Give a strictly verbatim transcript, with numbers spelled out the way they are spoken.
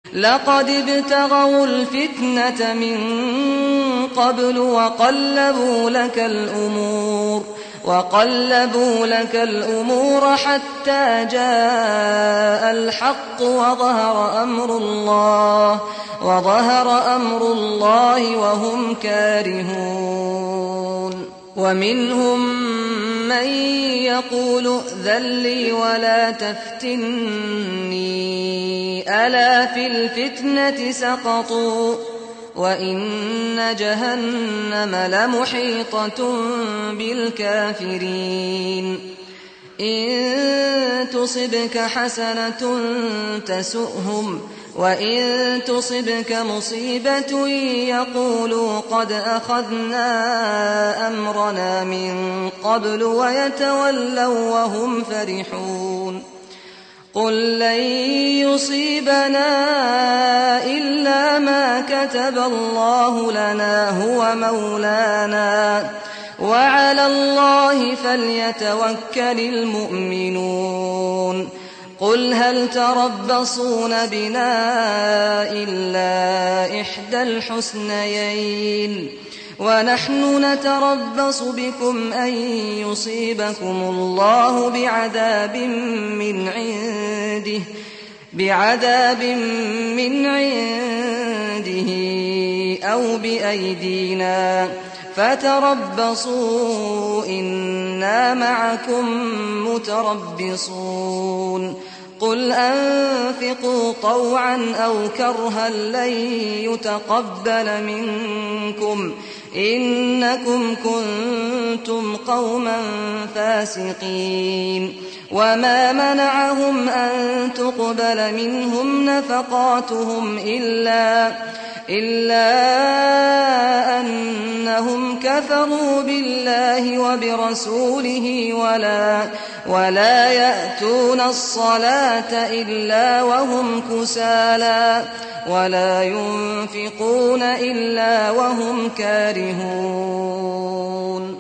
لقد ابتغوا الفتنة من قبل وقلبوا لك الأمور وقلبوا لك الأمور حتى جاء الحق وظهر أمر الله وظهر أمر الله وهم كارهون. ومنهم من يقول ائذن لي ولا تفتني ألا في الفتنة سقطوا وإن جهنم لمحيطة بالكافرين. إن تصبك حسنة تسؤهم وإن تصبك مصيبة يقولوا قد أخذنا أمرنا من قبل ويتولوا وهم فرحون. قل لن يصيبنا إلا ما كتب الله لنا هو مولانا وعلى الله فليتوكل المؤمنون. قل هل تربصون بنا إلا إحدى الحسنيين ونحن نتربص بكم أن يصيبكم الله بعذاب من عنده بعذاب من عنده أو بأيدينا فتربصوا إنا معكم متربصون. قل أنفقوا طوعا أو كرها لن يتقبل منكم إنكم كنتم قوما فاسقين. وما منعهم أن تقبل منهم نفقاتهم إلا إلا أنهم كفروا بالله وبرسوله ولا ولا يأتون الصلاة إلا وهم كسالى ولا ينفقون إلا وهم كارهون.